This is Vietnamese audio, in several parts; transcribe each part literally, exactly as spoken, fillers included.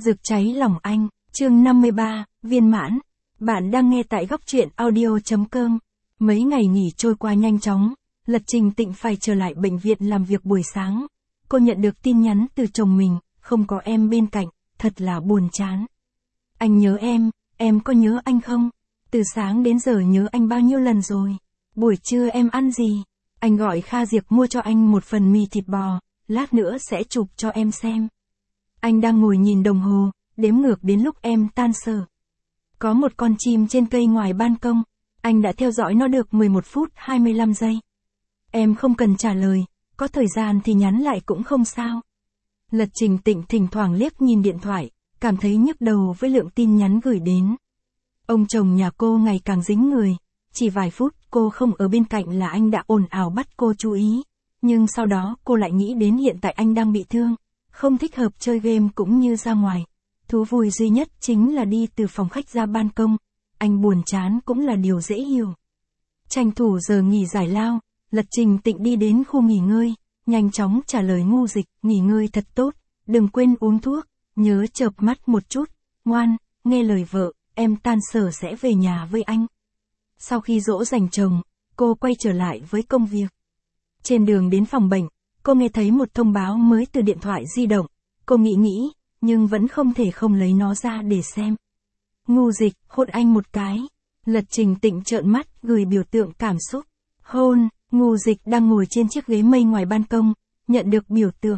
Rực cháy lòng anh, chương năm mươi ba, viên mãn. Bạn đang nghe tại góc truyện audio.com. Mấy ngày nghỉ trôi qua nhanh chóng, Lật Trình Tịnh phải trở lại bệnh viện làm việc buổi sáng. Cô nhận được tin nhắn từ chồng mình, không có em bên cạnh, thật là buồn chán. Anh nhớ em, em có nhớ anh không? Từ sáng đến giờ nhớ anh bao nhiêu lần rồi? Buổi trưa em ăn gì? Anh gọi Kha Diệp mua cho anh một phần mì thịt bò, lát nữa sẽ chụp cho em xem. Anh đang ngồi nhìn đồng hồ, đếm ngược đến lúc em tan sở. Có một con chim trên cây ngoài ban công, anh đã theo dõi nó được mười một phút hai mươi lăm giây. Em không cần trả lời, có thời gian thì nhắn lại cũng không sao. Lật Trình Tịnh thỉnh thoảng liếc nhìn điện thoại, cảm thấy nhức đầu với lượng tin nhắn gửi đến. Ông chồng nhà cô ngày càng dính người, chỉ vài phút cô không ở bên cạnh là anh đã ồn ào bắt cô chú ý. Nhưng sau đó cô lại nghĩ đến hiện tại anh đang bị thương, không thích hợp chơi game cũng như ra ngoài. Thú vui duy nhất chính là đi từ phòng khách ra ban công. Anh buồn chán cũng là điều dễ hiểu. Tranh thủ giờ nghỉ giải lao, Lật Trình Tịnh đi đến khu nghỉ ngơi, nhanh chóng trả lời Ngu Dịch, nghỉ ngơi thật tốt, đừng quên uống thuốc, nhớ chợp mắt một chút, ngoan, nghe lời vợ, em tan sở sẽ về nhà với anh. Sau khi dỗ dành chồng, cô quay trở lại với công việc. Trên đường đến phòng bệnh, cô nghe thấy một thông báo mới từ điện thoại di động, cô nghĩ nghĩ, nhưng vẫn không thể không lấy nó ra để xem. Ngu Dịch, hôn anh một cái. Lật Trình Tịnh trợn mắt, gửi biểu tượng cảm xúc. Hôn, Ngu Dịch đang ngồi trên chiếc ghế mây ngoài ban công, nhận được biểu tượng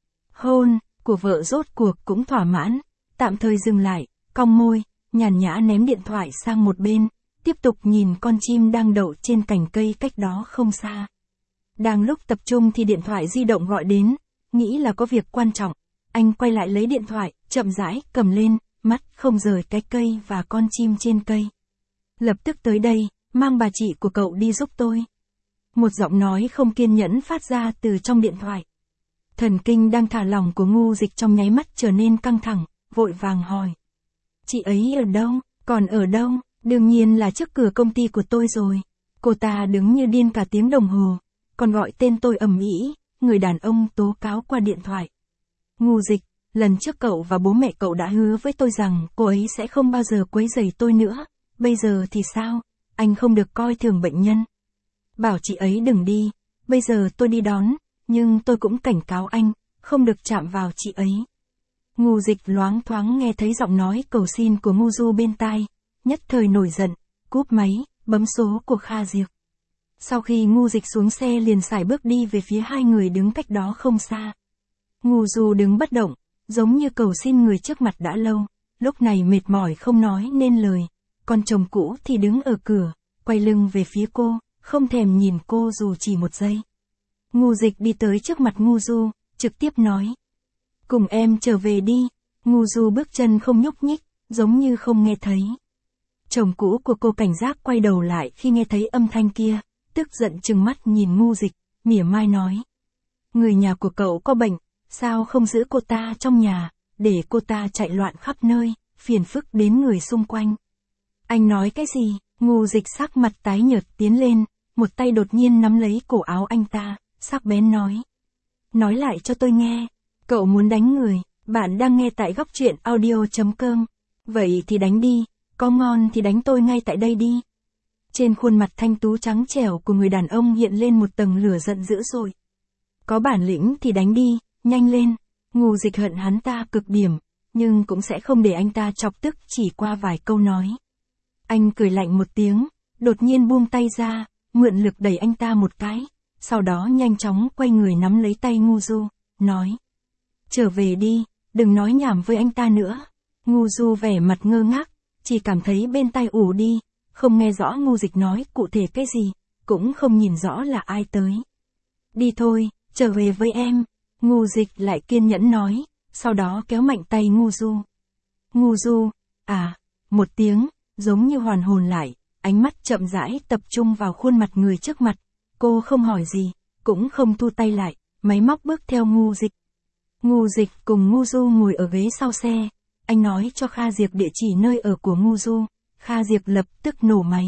hôn của vợ rốt cuộc cũng thỏa mãn, tạm thời dừng lại, cong môi, nhàn nhã ném điện thoại sang một bên, tiếp tục nhìn con chim đang đậu trên cành cây cách đó không xa. Đang lúc tập trung thì điện thoại di động gọi đến, nghĩ là có việc quan trọng, anh quay lại lấy điện thoại, chậm rãi cầm lên, mắt không rời cái cây và con chim trên cây. Lập tức tới đây, mang bà chị của cậu đi giúp tôi. Một giọng nói không kiên nhẫn phát ra từ trong điện thoại. Thần kinh đang thả lỏng của Ngu Dịch trong nháy mắt trở nên căng thẳng, vội vàng hỏi. Chị ấy ở đâu, còn ở đâu? Đương nhiên là trước cửa công ty của tôi rồi. Cô ta đứng như điên cả tiếng đồng hồ, còn gọi tên tôi ầm ĩ, người đàn ông tố cáo qua điện thoại. Ngu Dịch, lần trước cậu và bố mẹ cậu đã hứa với tôi rằng cô ấy sẽ không bao giờ quấy rầy tôi nữa, bây giờ thì sao? Anh không được coi thường bệnh nhân. Bảo chị ấy đừng đi, bây giờ tôi đi đón, nhưng tôi cũng cảnh cáo anh, không được chạm vào chị ấy. Ngu Dịch loáng thoáng nghe thấy giọng nói cầu xin của Ngu Du bên tai, nhất thời nổi giận, cúp máy, bấm số của Kha Diệp. Sau khi Ngu Dịch xuống xe liền sải bước đi về phía hai người đứng cách đó không xa. Ngu Du đứng bất động, giống như cầu xin người trước mặt đã lâu, lúc này mệt mỏi không nói nên lời. Con chồng cũ thì đứng ở cửa, quay lưng về phía cô, không thèm nhìn cô dù chỉ một giây. Ngu Dịch đi tới trước mặt Ngu Du, trực tiếp nói. Cùng em trở về đi. Ngu Du bước chân không nhúc nhích, giống như không nghe thấy. Chồng cũ của cô cảnh giác quay đầu lại khi nghe thấy âm thanh kia, tức giận trừng mắt nhìn Ngu Dịch, mỉa mai nói. Người nhà của cậu có bệnh, sao không giữ cô ta trong nhà, để cô ta chạy loạn khắp nơi, phiền phức đến người xung quanh. Anh nói cái gì? Ngu Dịch sắc mặt tái nhợt tiến lên, một tay đột nhiên nắm lấy cổ áo anh ta, sắc bén nói. Nói lại cho tôi nghe, cậu muốn đánh người, bạn đang nghe tại góc truyện audio.com. Vậy thì đánh đi, có ngon thì đánh tôi ngay tại đây đi. Trên khuôn mặt thanh tú trắng trẻo của người đàn ông hiện lên một tầng lửa giận dữ dội. Có bản lĩnh thì đánh đi, nhanh lên. Ngu Dịch hận hắn ta cực điểm, nhưng cũng sẽ không để anh ta chọc tức chỉ qua vài câu nói. Anh cười lạnh một tiếng, đột nhiên buông tay ra, mượn lực đẩy anh ta một cái, sau đó nhanh chóng quay người nắm lấy tay Ngu Du, nói. Trở về đi, đừng nói nhảm với anh ta nữa. Ngu Du vẻ mặt ngơ ngác, chỉ cảm thấy bên tai ù đi, không nghe rõ Ngu Dịch nói cụ thể cái gì, cũng không nhìn rõ là ai tới. Đi thôi, trở về với em. Ngu Dịch lại kiên nhẫn nói, sau đó kéo mạnh tay Ngu Du. Ngu Du, à, một tiếng, giống như hoàn hồn lại, ánh mắt chậm rãi tập trung vào khuôn mặt người trước mặt. Cô không hỏi gì, cũng không thu tay lại, máy móc bước theo Ngu Dịch. Ngu Dịch cùng Ngu Du ngồi ở ghế sau xe, anh nói cho Kha Diệp địa chỉ nơi ở của Ngu Du, Kha Diệp lập tức nổ máy.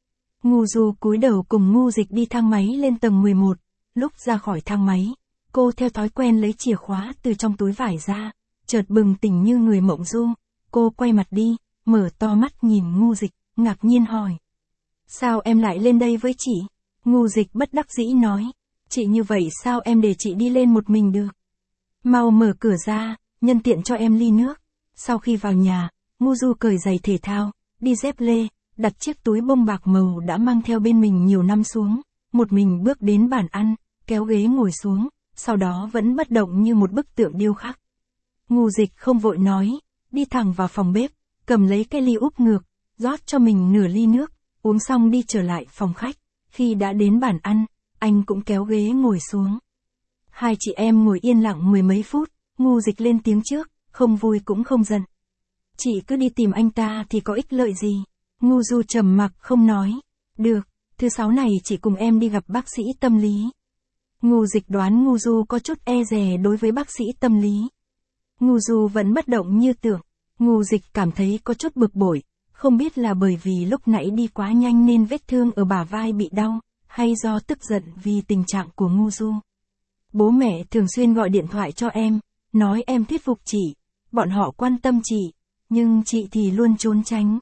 Ngu Du cúi đầu cùng Ngu Dịch đi thang máy lên tầng mười một, lúc ra khỏi thang máy, cô theo thói quen lấy chìa khóa từ trong túi vải ra, chợt bừng tỉnh như người mộng du, cô quay mặt đi, mở to mắt nhìn Ngô Dịch, ngạc nhiên hỏi. Sao em lại lên đây với chị? Ngô Dịch bất đắc dĩ nói. Chị như vậy sao em để chị đi lên một mình được? Mau mở cửa ra, nhân tiện cho em ly nước. Sau khi vào nhà, Ngô Du cởi giày thể thao, đi dép lê, đặt chiếc túi bông bạc màu đã mang theo bên mình nhiều năm xuống, một mình bước đến bàn ăn, kéo ghế ngồi xuống, sau đó vẫn bất động như một bức tượng điêu khắc. Ngô Dịch không vội nói, đi thẳng vào phòng bếp, cầm lấy cái ly úp ngược, rót cho mình nửa ly nước, uống xong đi trở lại phòng khách. Khi đã đến bàn ăn, anh cũng kéo ghế ngồi xuống. Hai chị em ngồi yên lặng mười mấy phút, Ngô Dịch lên tiếng trước, không vui cũng không giận. Chị cứ đi tìm anh ta thì có ích lợi gì? Ngô Du trầm mặc không nói. Được, thứ sáu này chị cùng em đi gặp bác sĩ tâm lý. Ngô Dịch đoán Ngô Du có chút e dè đối với bác sĩ tâm lý. Ngô Du vẫn bất động như tưởng. Ngô Dịch cảm thấy có chút bực bội, không biết là bởi vì lúc nãy đi quá nhanh nên vết thương ở bả vai bị đau, hay do tức giận vì tình trạng của Ngô Du. Bố mẹ thường xuyên gọi điện thoại cho em, nói em thuyết phục chị, bọn họ quan tâm chị, nhưng chị thì luôn trốn tránh.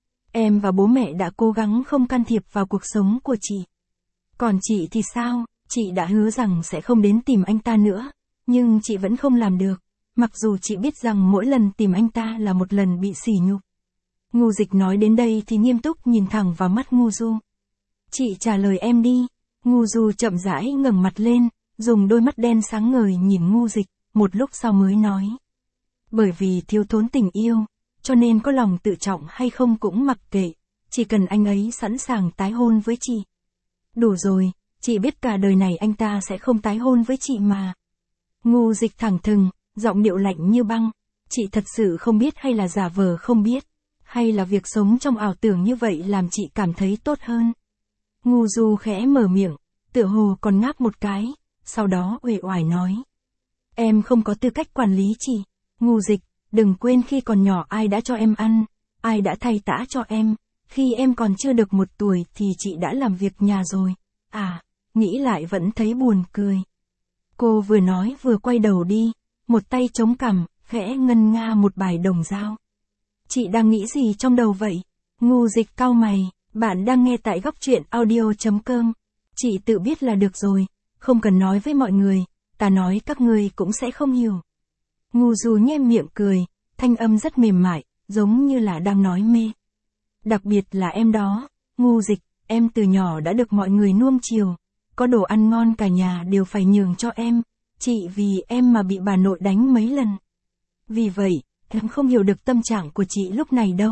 Em và bố mẹ đã cố gắng không can thiệp vào cuộc sống của chị. Còn chị thì sao? Chị đã hứa rằng sẽ không đến tìm anh ta nữa, nhưng chị vẫn không làm được, mặc dù chị biết rằng mỗi lần tìm anh ta là một lần bị sỉ nhục. Ngô Dịch nói đến đây thì nghiêm túc nhìn thẳng vào mắt Ngô Du. Chị trả lời em đi. Ngô Du chậm rãi ngẩng mặt lên, dùng đôi mắt đen sáng ngời nhìn Ngô Dịch, một lúc sau mới nói. Bởi vì thiếu thốn tình yêu, cho nên có lòng tự trọng hay không cũng mặc kệ, chỉ cần anh ấy sẵn sàng tái hôn với chị. Đủ rồi, chị biết cả đời này anh ta sẽ không tái hôn với chị mà. Ngô Dịch thẳng thừng, giọng điệu lạnh như băng. Chị thật sự không biết hay là giả vờ không biết, hay là việc sống trong ảo tưởng như vậy làm chị cảm thấy tốt hơn. Ngô Du khẽ mở miệng, tựa hồ còn ngáp một cái, sau đó uể oải nói. Em không có tư cách quản lý chị. Ngô Dịch, đừng quên khi còn nhỏ ai đã cho em ăn, ai đã thay tã cho em, khi em còn chưa được một tuổi thì chị đã làm việc nhà rồi. À, nghĩ lại vẫn thấy buồn cười. Cô vừa nói vừa quay đầu đi, một tay chống cằm, khẽ ngân nga một bài đồng dao. Chị đang nghĩ gì trong đầu vậy? Ngô Dịch cau mày, bạn đang nghe tại góc truyện audio chấm com. Chị tự biết là được rồi, không cần nói với mọi người, ta nói các ngươi cũng sẽ không hiểu. Ngô Du nhoẻn miệng cười, thanh âm rất mềm mại, giống như là đang nói mê. Đặc biệt là em đó, Ngô Dịch, em từ nhỏ đã được mọi người nuông chiều, có đồ ăn ngon cả nhà đều phải nhường cho em, chị vì em mà bị bà nội đánh mấy lần. Vì vậy, em không hiểu được tâm trạng của chị lúc này đâu.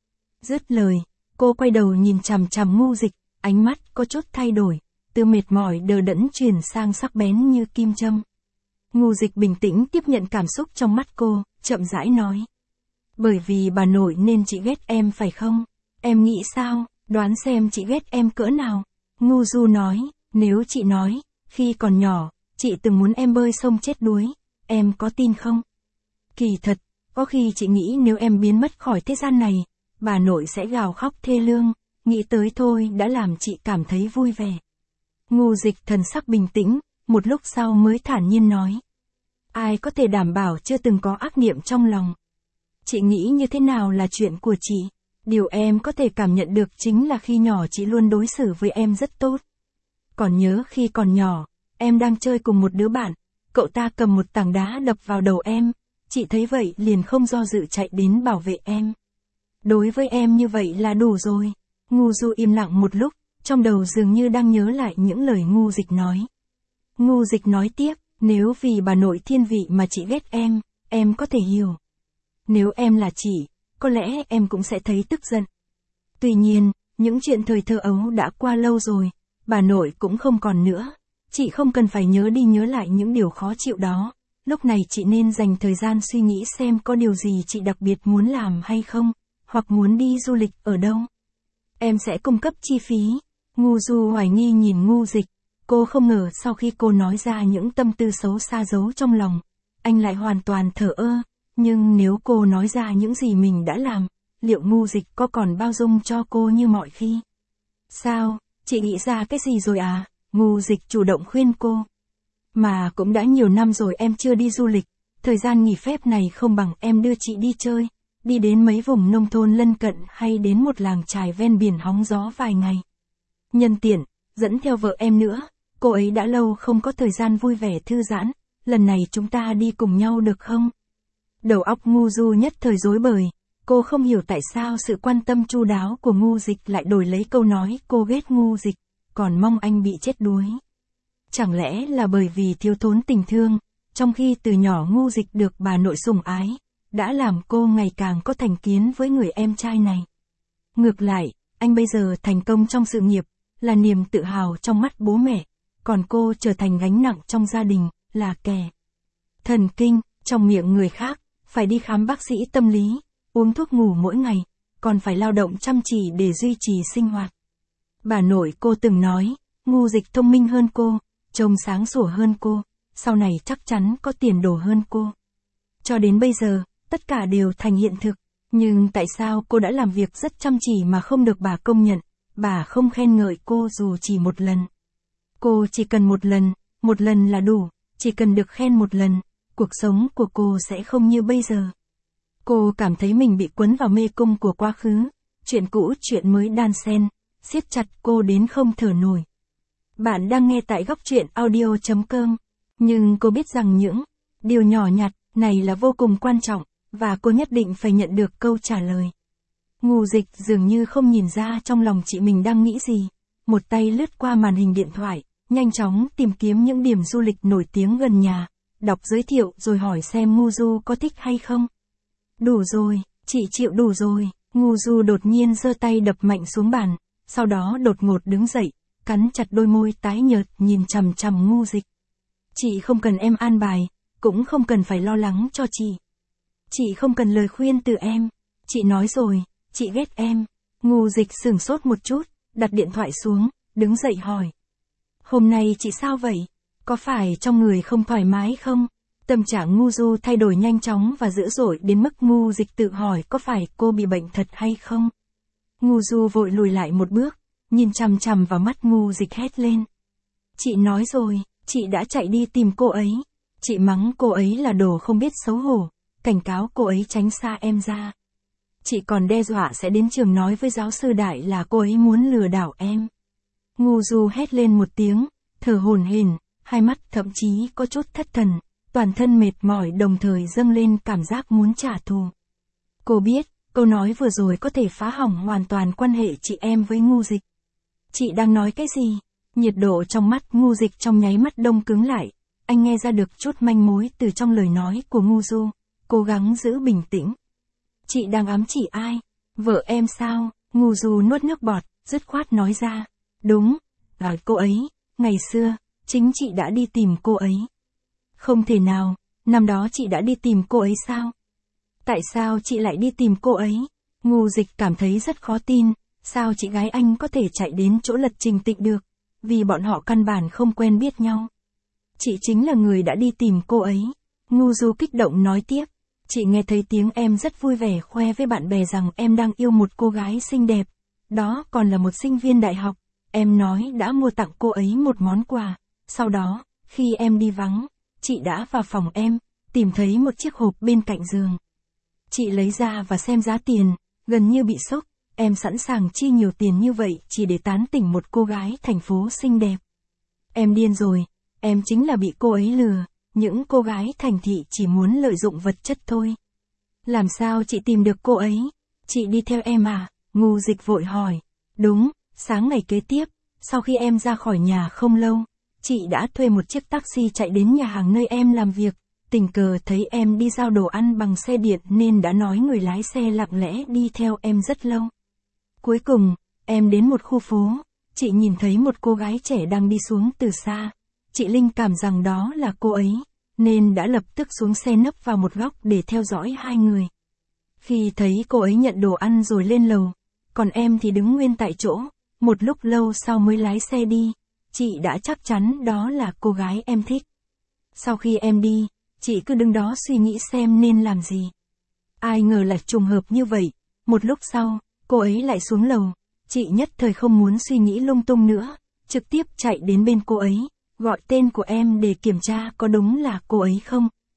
Dứt lời, cô quay đầu nhìn chằm chằm Ngô Dịch, ánh mắt có chút thay đổi, từ mệt mỏi đờ đẫn chuyển sang sắc bén như kim châm. Ngô Dịch bình tĩnh tiếp nhận cảm xúc trong mắt cô, chậm rãi nói. Bởi vì bà nội nên chị ghét em phải không? Em nghĩ sao, đoán xem chị ghét em cỡ nào? Ngô Du nói, nếu chị nói, khi còn nhỏ, chị từng muốn em bơi sông chết đuối, em có tin không? Kỳ thật, có khi chị nghĩ nếu em biến mất khỏi thế gian này, bà nội sẽ gào khóc thê lương, nghĩ tới thôi đã làm chị cảm thấy vui vẻ. Ngô Dịch thần sắc bình tĩnh, một lúc sau mới thản nhiên nói. Ai có thể đảm bảo chưa từng có ác niệm trong lòng? Chị nghĩ như thế nào là chuyện của chị? Điều em có thể cảm nhận được chính là khi nhỏ chị luôn đối xử với em rất tốt. Còn nhớ khi còn nhỏ, em đang chơi cùng một đứa bạn, cậu ta cầm một tảng đá đập vào đầu em, chị thấy vậy liền không do dự chạy đến bảo vệ em. Đối với em như vậy là đủ rồi. Ngô Du im lặng một lúc, trong đầu dường như đang nhớ lại những lời Ngô Dịch nói. Ngô Dịch nói tiếp, nếu vì bà nội thiên vị mà chị ghét em, em có thể hiểu. Nếu em là chị, có lẽ em cũng sẽ thấy tức giận. Tuy nhiên, những chuyện thời thơ ấu đã qua lâu rồi, bà nội cũng không còn nữa. Chị không cần phải nhớ đi nhớ lại những điều khó chịu đó. Lúc này chị nên dành thời gian suy nghĩ xem có điều gì chị đặc biệt muốn làm hay không, hoặc muốn đi du lịch ở đâu. Em sẽ cung cấp chi phí. Ngô Du hoài nghi nhìn Ngô Dịch. Cô không ngờ sau khi cô nói ra những tâm tư xấu xa giấu trong lòng, anh lại hoàn toàn thờ ơ. Nhưng nếu cô nói ra những gì mình đã làm, liệu Ngô Dịch có còn bao dung cho cô như mọi khi? Sao, chị nghĩ ra cái gì rồi à? Ngô Dịch chủ động khuyên cô. Mà cũng đã nhiều năm rồi em chưa đi du lịch, thời gian nghỉ phép này không bằng em đưa chị đi chơi, đi đến mấy vùng nông thôn lân cận hay đến một làng chài ven biển hóng gió vài ngày. Nhân tiện, dẫn theo vợ em nữa, cô ấy đã lâu không có thời gian vui vẻ thư giãn, lần này chúng ta đi cùng nhau được không? Đầu óc Ngu Du nhất thời rối bời, cô không hiểu tại sao sự quan tâm chu đáo của Ngu Dịch lại đổi lấy câu nói cô ghét Ngu Dịch, còn mong anh bị chết đuối. Chẳng lẽ là bởi vì thiếu thốn tình thương, trong khi từ nhỏ Ngu Dịch được bà nội sủng ái, đã làm cô ngày càng có thành kiến với người em trai này. Ngược lại, anh bây giờ thành công trong sự nghiệp, là niềm tự hào trong mắt bố mẹ, còn cô trở thành gánh nặng trong gia đình, là kẻ thần kinh, trong miệng người khác, phải đi khám bác sĩ tâm lý, uống thuốc ngủ mỗi ngày, còn phải lao động chăm chỉ để duy trì sinh hoạt. Bà nội cô từng nói, Ngu Dịch thông minh hơn cô, trông sáng sủa hơn cô, sau này chắc chắn có tiền đồ hơn cô. Cho đến bây giờ, tất cả đều thành hiện thực, nhưng tại sao cô đã làm việc rất chăm chỉ mà không được bà công nhận, bà không khen ngợi cô dù chỉ một lần. Cô chỉ cần một lần, một lần là đủ, chỉ cần được khen một lần, cuộc sống của cô sẽ không như bây giờ. Cô cảm thấy mình bị quấn vào mê cung của quá khứ, chuyện cũ chuyện mới đan xen, siết chặt cô đến không thở nổi. Bạn đang nghe tại góc truyện audio chấm com, nhưng cô biết rằng những điều nhỏ nhặt này là vô cùng quan trọng, và cô nhất định phải nhận được câu trả lời. Ngu Dịch dường như không nhìn ra trong lòng chị mình đang nghĩ gì, một tay lướt qua màn hình điện thoại, nhanh chóng tìm kiếm những điểm du lịch nổi tiếng gần nhà, đọc giới thiệu rồi hỏi xem Ngu Du có thích hay không. Đủ rồi, chị chịu đủ rồi, Ngu Du đột nhiên giơ tay đập mạnh xuống bàn, sau đó đột ngột đứng dậy, cắn chặt đôi môi tái nhợt nhìn chằm chằm Ngu Dịch. Chị không cần em an bài, cũng không cần phải lo lắng cho chị. Chị không cần lời khuyên từ em, chị nói rồi, chị ghét em. Ngu Dịch sửng sốt một chút, đặt điện thoại xuống, đứng dậy hỏi. Hôm nay chị sao vậy? Có phải trong người không thoải mái không? Tâm trạng Ngu Du thay đổi nhanh chóng và dữ dội đến mức Ngu Dịch tự hỏi có phải cô bị bệnh thật hay không? Ngu Du vội lùi lại một bước, nhìn chằm chằm vào mắt Ngu Dịch hét lên. Chị nói rồi, chị đã chạy đi tìm cô ấy. Chị mắng cô ấy là đồ không biết xấu hổ, cảnh cáo cô ấy tránh xa em ra. Chị còn đe dọa sẽ đến trường nói với giáo sư Đại là cô ấy muốn lừa đảo em. Ngu Du hét lên một tiếng, thở hổn hển, hai mắt thậm chí có chút thất thần, toàn thân mệt mỏi đồng thời dâng lên cảm giác muốn trả thù. Cô biết, câu nói vừa rồi có thể phá hỏng hoàn toàn quan hệ chị em với Ngu Dịch. Chị đang nói cái gì? Nhiệt độ trong mắt Ngu Dịch trong nháy mắt đông cứng lại, anh nghe ra được chút manh mối từ trong lời nói của Ngu Du, cố gắng giữ bình tĩnh. Chị đang ám chỉ ai? Vợ em sao? Ngu Du nuốt nước bọt, dứt khoát nói ra. Đúng, là cô ấy, ngày xưa, chính chị đã đi tìm cô ấy. Không thể nào, năm đó chị đã đi tìm cô ấy sao? Tại sao chị lại đi tìm cô ấy? Ngu Dịch cảm thấy rất khó tin, sao chị gái anh có thể chạy đến chỗ Lật Trình Tịnh được, vì bọn họ căn bản không quen biết nhau. Chị chính là người đã đi tìm cô ấy. Ngu Du kích động nói tiếp. Chị nghe thấy tiếng em rất vui vẻ khoe với bạn bè rằng em đang yêu một cô gái xinh đẹp. Đó còn là một sinh viên đại học. Em nói đã mua tặng cô ấy một món quà. Sau đó, khi em đi vắng, chị đã vào phòng em, tìm thấy một chiếc hộp bên cạnh giường. Chị lấy ra và xem giá tiền, gần như bị sốc. Em sẵn sàng chi nhiều tiền như vậy chỉ để tán tỉnh một cô gái thành phố xinh đẹp. Em điên rồi, em chính là bị cô ấy lừa. Những cô gái thành thị chỉ muốn lợi dụng vật chất thôi. Làm sao chị tìm được cô ấy? Chị đi theo em à? Ngu Dịch vội hỏi. Đúng, sáng ngày kế tiếp, sau khi em ra khỏi nhà không lâu, chị đã thuê một chiếc taxi chạy đến nhà hàng nơi em làm việc, tình cờ thấy em đi giao đồ ăn bằng xe điện nên đã nói người lái xe lặng lẽ đi theo em rất lâu. Cuối cùng, em đến một khu phố, chị nhìn thấy một cô gái trẻ đang đi xuống từ xa. Chị linh cảm rằng đó là cô ấy, nên đã lập tức xuống xe nấp vào một góc để theo dõi hai người. Khi thấy cô ấy nhận đồ ăn rồi lên lầu, còn em thì đứng nguyên tại chỗ, một lúc lâu sau mới lái xe đi, chị đã chắc chắn đó là cô gái em thích. Sau khi em đi, chị cứ đứng đó suy nghĩ xem nên làm gì. Ai ngờ là trùng hợp như vậy, một lúc sau, cô ấy lại xuống lầu, chị nhất thời không muốn suy nghĩ lung tung nữa, trực tiếp chạy đến bên cô ấy. Gọi tên của em để kiểm tra có đúng là cô ấy không,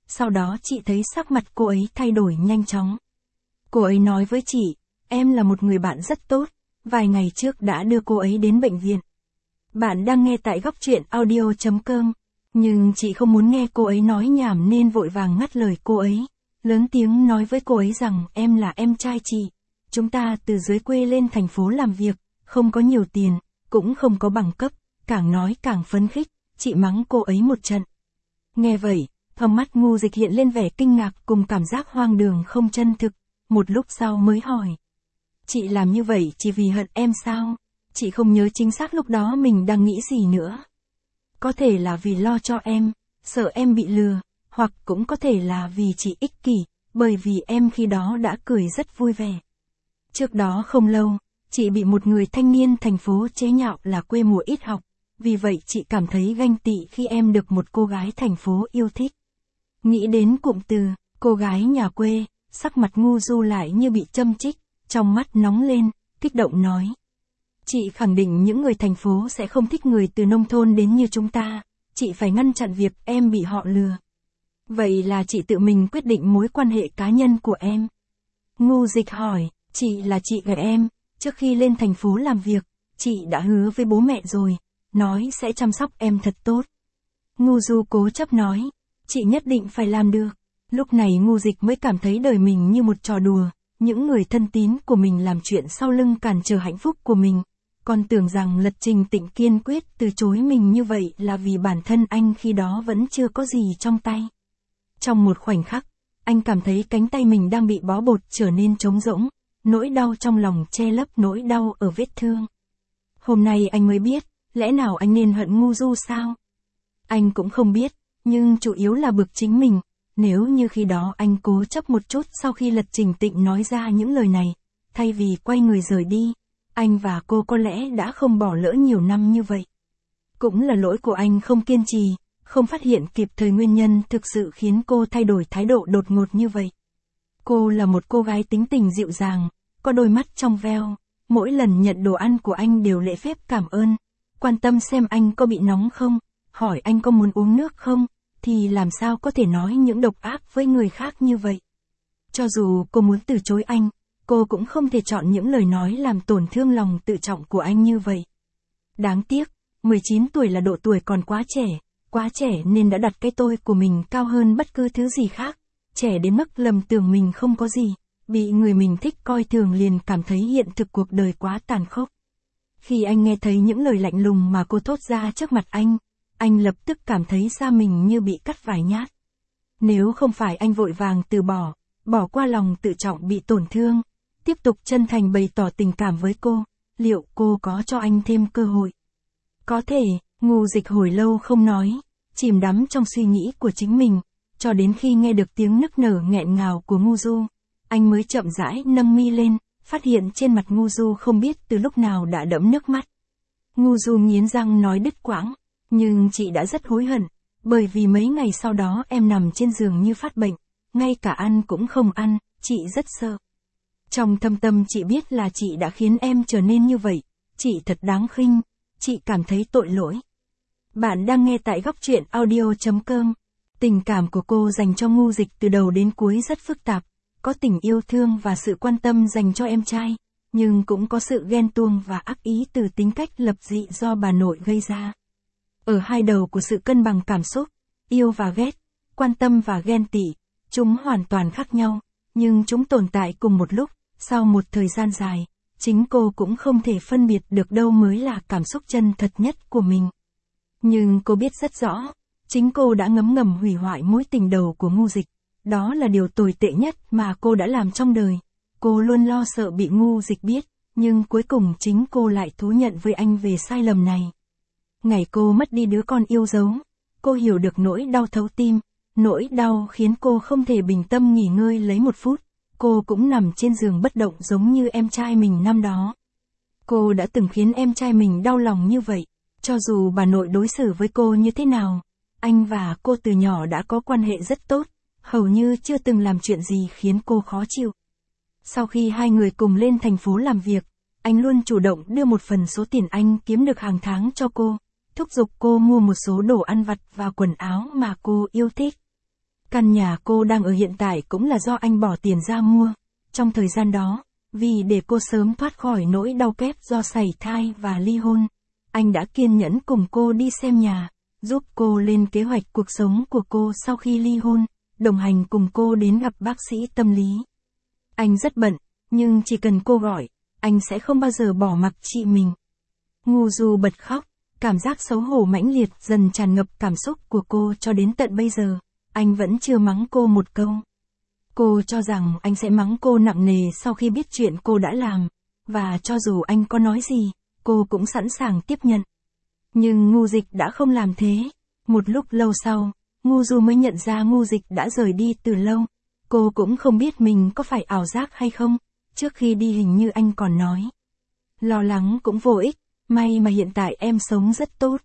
sau đó chị thấy sắc mặt cô ấy thay đổi nhanh chóng. Cô ấy nói với chị, em là một người bạn rất tốt, vài ngày trước đã đưa cô ấy đến bệnh viện. Bạn đang nghe tại góc truyện audio.com, nhưng chị không muốn nghe cô ấy nói nhảm nên vội vàng ngắt lời cô ấy, lớn tiếng nói với cô ấy rằng em là em trai chị. Chúng ta từ dưới quê lên thành phố làm việc, không có nhiều tiền, cũng không có bằng cấp, càng nói càng phấn khích, chị mắng cô ấy một trận. Nghe vậy, trong mắt Ngô Dịch hiện lên vẻ kinh ngạc cùng cảm giác hoang đường không chân thực, một lúc sau mới hỏi. Chị làm như vậy chỉ vì hận em sao? Chị không nhớ chính xác lúc đó mình đang nghĩ gì nữa. Có thể là vì lo cho em, sợ em bị lừa, hoặc cũng có thể là vì chị ích kỷ, bởi vì em khi đó đã cười rất vui vẻ. Trước đó không lâu, chị bị một người thanh niên thành phố chế nhạo là quê mùa ít học, vì vậy chị cảm thấy ganh tị khi em được một cô gái thành phố yêu thích. Nghĩ đến cụm từ, cô gái nhà quê, sắc mặt Ngu Du lại như bị châm chích, trong mắt nóng lên, kích động nói. Chị khẳng định những người thành phố sẽ không thích người từ nông thôn đến như chúng ta, chị phải ngăn chặn việc em bị họ lừa. Vậy là chị tự mình quyết định mối quan hệ cá nhân của em. Ngô Dịch hỏi, chị là chị của em, trước khi lên thành phố làm việc, chị đã hứa với bố mẹ rồi, nói sẽ chăm sóc em thật tốt. Ngô Du cố chấp nói, chị nhất định phải làm được. Lúc này Ngô Dịch mới cảm thấy đời mình như một trò đùa, những người thân tín của mình làm chuyện sau lưng cản trở hạnh phúc của mình. Còn tưởng rằng Lật Trình Tịnh kiên quyết từ chối mình như vậy là vì bản thân anh khi đó vẫn chưa có gì trong tay. Trong một khoảnh khắc, anh cảm thấy cánh tay mình đang bị bó bột trở nên trống rỗng, nỗi đau trong lòng che lấp nỗi đau ở vết thương. Hôm nay anh mới biết, lẽ nào anh nên hận Ngu Du sao? Anh cũng không biết, nhưng chủ yếu là bực chính mình. Nếu như khi đó anh cố chấp một chút sau khi Lật Trình Tịnh nói ra những lời này, thay vì quay người rời đi, anh và cô có lẽ đã không bỏ lỡ nhiều năm như vậy. Cũng là lỗi của anh không kiên trì, không phát hiện kịp thời nguyên nhân thực sự khiến cô thay đổi thái độ đột ngột như vậy. Cô là một cô gái tính tình dịu dàng, có đôi mắt trong veo, mỗi lần nhận đồ ăn của anh đều lễ phép cảm ơn, quan tâm xem anh có bị nóng không, hỏi anh có muốn uống nước không, thì làm sao có thể nói những độc ác với người khác như vậy. Cho dù cô muốn từ chối anh, cô cũng không thể chọn những lời nói làm tổn thương lòng tự trọng của anh như vậy. Đáng tiếc, mười chín tuổi là độ tuổi còn quá trẻ, quá trẻ nên đã đặt cái tôi của mình cao hơn bất cứ thứ gì khác, trẻ đến mức lầm tưởng mình không có gì, bị người mình thích coi thường liền cảm thấy hiện thực cuộc đời quá tàn khốc. Khi anh nghe thấy những lời lạnh lùng mà cô thốt ra trước mặt anh, anh lập tức cảm thấy da mình như bị cắt vài nhát. Nếu không phải anh vội vàng từ bỏ, bỏ qua lòng tự trọng bị tổn thương, tiếp tục chân thành bày tỏ tình cảm với cô, liệu cô có cho anh thêm cơ hội? Có thể, Ngô Dịch hồi lâu không nói, chìm đắm trong suy nghĩ của chính mình, cho đến khi nghe được tiếng nức nở nghẹn ngào của Ngô Du, anh mới chậm rãi nâng mi lên, phát hiện trên mặt Ngô Du không biết từ lúc nào đã đẫm nước mắt. Ngô Du nghiến răng nói đứt quãng, nhưng chị đã rất hối hận, bởi vì mấy ngày sau đó em nằm trên giường như phát bệnh, ngay cả ăn cũng không ăn, chị rất sợ. Trong thâm tâm chị biết là chị đã khiến em trở nên như vậy, chị thật đáng khinh, chị cảm thấy tội lỗi. Bạn đang nghe tại góc truyện audio.com. Tình cảm của cô dành cho Ngô Dịch từ đầu đến cuối rất phức tạp, có tình yêu thương và sự quan tâm dành cho em trai, nhưng cũng có sự ghen tuông và ác ý từ tính cách lập dị do bà nội gây ra. Ở hai đầu của sự cân bằng cảm xúc, yêu và ghét, quan tâm và ghen tị, chúng hoàn toàn khác nhau, nhưng chúng tồn tại cùng một lúc, sau một thời gian dài, chính cô cũng không thể phân biệt được đâu mới là cảm xúc chân thật nhất của mình. Nhưng cô biết rất rõ, chính cô đã ngấm ngầm hủy hoại mối tình đầu của Ngô Dịch, đó là điều tồi tệ nhất mà cô đã làm trong đời. Cô luôn lo sợ bị Ngô Dịch biết, nhưng cuối cùng chính cô lại thú nhận với anh về sai lầm này. Ngày cô mất đi đứa con yêu dấu, cô hiểu được nỗi đau thấu tim, nỗi đau khiến cô không thể bình tâm nghỉ ngơi lấy một phút, cô cũng nằm trên giường bất động giống như em trai mình năm đó. Cô đã từng khiến em trai mình đau lòng như vậy, cho dù bà nội đối xử với cô như thế nào, anh và cô từ nhỏ đã có quan hệ rất tốt, hầu như chưa từng làm chuyện gì khiến cô khó chịu. Sau khi hai người cùng lên thành phố làm việc, anh luôn chủ động đưa một phần số tiền anh kiếm được hàng tháng cho cô, thúc giục cô mua một số đồ ăn vặt và quần áo mà cô yêu thích. Căn nhà cô đang ở hiện tại cũng là do anh bỏ tiền ra mua. Trong thời gian đó, vì để cô sớm thoát khỏi nỗi đau kép do sảy thai và ly hôn, anh đã kiên nhẫn cùng cô đi xem nhà, giúp cô lên kế hoạch cuộc sống của cô sau khi ly hôn, đồng hành cùng cô đến gặp bác sĩ tâm lý. Anh rất bận, nhưng chỉ cần cô gọi, anh sẽ không bao giờ bỏ mặc chị mình. Ngu Du bật khóc, cảm giác xấu hổ mãnh liệt dần tràn ngập cảm xúc của cô cho đến tận bây giờ, anh vẫn chưa mắng cô một câu. Cô cho rằng anh sẽ mắng cô nặng nề sau khi biết chuyện cô đã làm, và cho dù anh có nói gì, cô cũng sẵn sàng tiếp nhận. Nhưng Ngu Dịch đã không làm thế. Một lúc lâu sau, Ngu Du mới nhận ra Ngu Dịch đã rời đi từ lâu. Cô cũng không biết mình có phải ảo giác hay không, trước khi đi hình như anh còn nói. Lo lắng cũng vô ích, may mà hiện tại em sống rất tốt.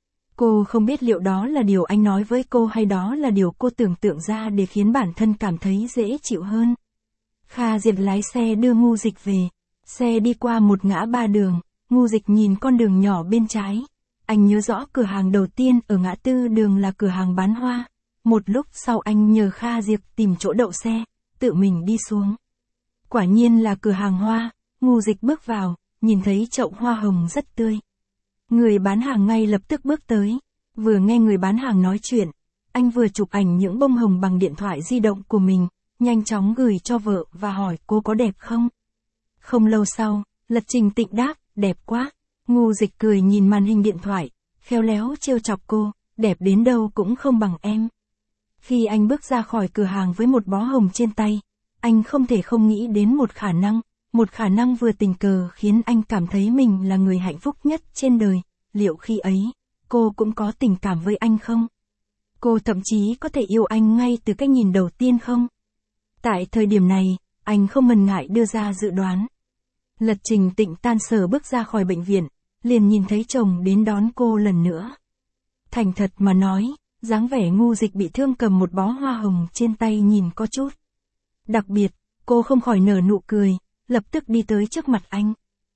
Cô không biết liệu đó là điều anh nói với cô hay đó là điều cô tưởng tượng ra để khiến bản thân cảm thấy dễ chịu hơn. Kha Diệp lái xe đưa Ngu Dịch về. Xe đi qua một ngã ba đường, Ngu Dịch nhìn con đường nhỏ bên trái. Anh nhớ rõ cửa hàng đầu tiên ở ngã tư đường là cửa hàng bán hoa. Một lúc sau anh nhờ Kha Diệp tìm chỗ đậu xe, tự mình đi xuống. Quả nhiên là cửa hàng hoa, Ngu Dịch bước vào, nhìn thấy chậu hoa hồng rất tươi. Người bán hàng ngay lập tức bước tới, vừa nghe người bán hàng nói chuyện, anh vừa chụp ảnh những bông hồng bằng điện thoại di động của mình, nhanh chóng gửi cho vợ và hỏi cô có đẹp không. Không lâu sau, Lật Trình Tịnh đáp, đẹp quá. Ngu Dịch cười nhìn màn hình điện thoại, khéo léo trêu chọc cô, đẹp đến đâu cũng không bằng em. Khi anh bước ra khỏi cửa hàng với một bó hồng trên tay, anh không thể không nghĩ đến một khả năng, một khả năng vừa tình cờ khiến anh cảm thấy mình là người hạnh phúc nhất trên đời. Liệu khi ấy, cô cũng có tình cảm với anh không? Cô thậm chí có thể yêu anh ngay từ cái nhìn đầu tiên không? Tại thời điểm này, anh không ngần ngại đưa ra dự đoán. Lật Trình Tịnh tan sở bước ra khỏi bệnh viện, liền nhìn thấy chồng đến đón cô lần nữa. Thành thật mà nói, dáng vẻ Ngu Dịch bị thương cầm một bó hoa hồng trên tay nhìn có chút đặc biệt, cô không khỏi nở nụ cười, lập tức đi tới trước mặt anh.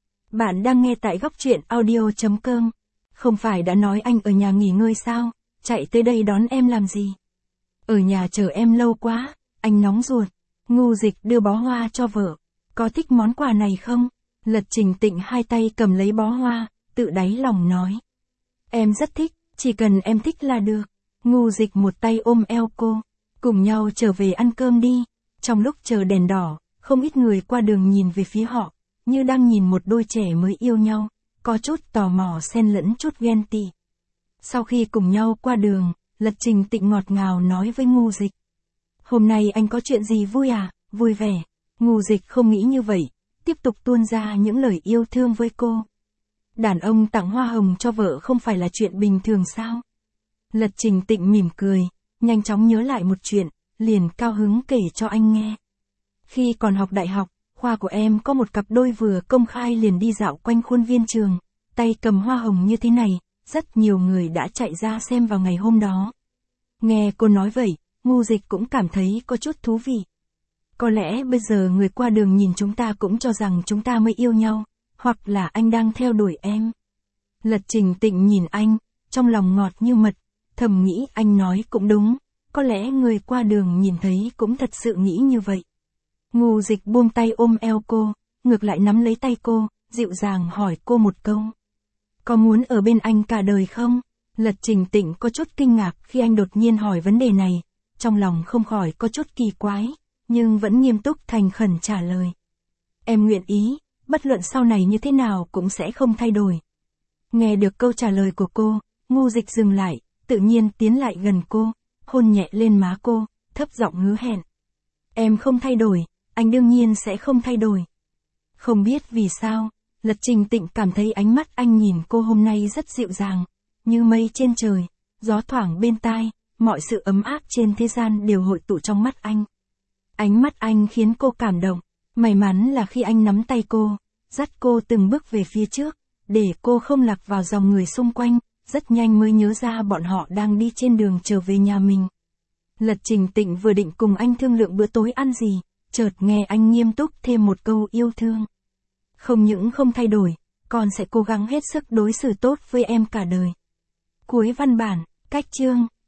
Bạn đang nghe tại góc truyện audio chấm com. Không phải đã nói anh ở nhà nghỉ ngơi sao, chạy tới đây đón em làm gì? Ở nhà chờ em lâu quá, anh nóng ruột. Ngu Dịch đưa bó hoa cho vợ. Có thích món quà này không? Lật Trình Tịnh hai tay cầm lấy bó hoa, tự đáy lòng nói. Em rất thích, chỉ cần em thích là được. Ngu Dịch một tay ôm eo cô, cùng nhau trở về ăn cơm đi. Trong lúc chờ đèn đỏ, không ít người qua đường nhìn về phía họ, như đang nhìn một đôi trẻ mới yêu nhau, có chút tò mò xen lẫn chút ghen tị. Sau khi cùng nhau qua đường, Lật Trình Tịnh ngọt ngào nói với Ngu Dịch. Hôm nay anh có chuyện gì vui à, vui vẻ. Ngu Dịch không nghĩ như vậy, tiếp tục tuôn ra những lời yêu thương với cô. Đàn ông tặng hoa hồng cho vợ không phải là chuyện bình thường sao? Lật Trình Tịnh mỉm cười, nhanh chóng nhớ lại một chuyện, liền cao hứng kể cho anh nghe. Khi còn học đại học, khoa của em có một cặp đôi vừa công khai liền đi dạo quanh khuôn viên trường, tay cầm hoa hồng như thế này, rất nhiều người đã chạy ra xem vào ngày hôm đó. Nghe cô nói vậy, Ngu Dịch cũng cảm thấy có chút thú vị. Có lẽ bây giờ người qua đường nhìn chúng ta cũng cho rằng chúng ta mới yêu nhau, hoặc là anh đang theo đuổi em. Lật Trình Tịnh nhìn anh, trong lòng ngọt như mật, thầm nghĩ anh nói cũng đúng, có lẽ người qua đường nhìn thấy cũng thật sự nghĩ như vậy. Ngu Dịch buông tay ôm eo cô, ngược lại nắm lấy tay cô, dịu dàng hỏi cô một câu. Có muốn ở bên anh cả đời không? Lật Trình Tịnh có chút kinh ngạc khi anh đột nhiên hỏi vấn đề này, trong lòng không khỏi có chút kỳ quái, nhưng vẫn nghiêm túc thành khẩn trả lời. Em nguyện ý, bất luận sau này như thế nào cũng sẽ không thay đổi. Nghe được câu trả lời của cô, Ngu Dịch dừng lại, tự nhiên tiến lại gần cô, hôn nhẹ lên má cô, thấp giọng hứa hẹn. Em không thay đổi, anh đương nhiên sẽ không thay đổi. Không biết vì sao, Lật Trình Tịnh cảm thấy ánh mắt anh nhìn cô hôm nay rất dịu dàng, như mây trên trời, gió thoảng bên tai, mọi sự ấm áp trên thế gian đều hội tụ trong mắt anh. Ánh mắt anh khiến cô cảm động, may mắn là khi anh nắm tay cô, dắt cô từng bước về phía trước, để cô không lạc vào dòng người xung quanh, rất nhanh mới nhớ ra bọn họ đang đi trên đường trở về nhà mình. Lật Trình Tịnh vừa định cùng anh thương lượng bữa tối ăn gì, chợt nghe anh nghiêm túc thêm một câu yêu thương. Không những không thay đổi, con sẽ cố gắng hết sức đối xử tốt với em cả đời. Cuối văn bản, cách chương.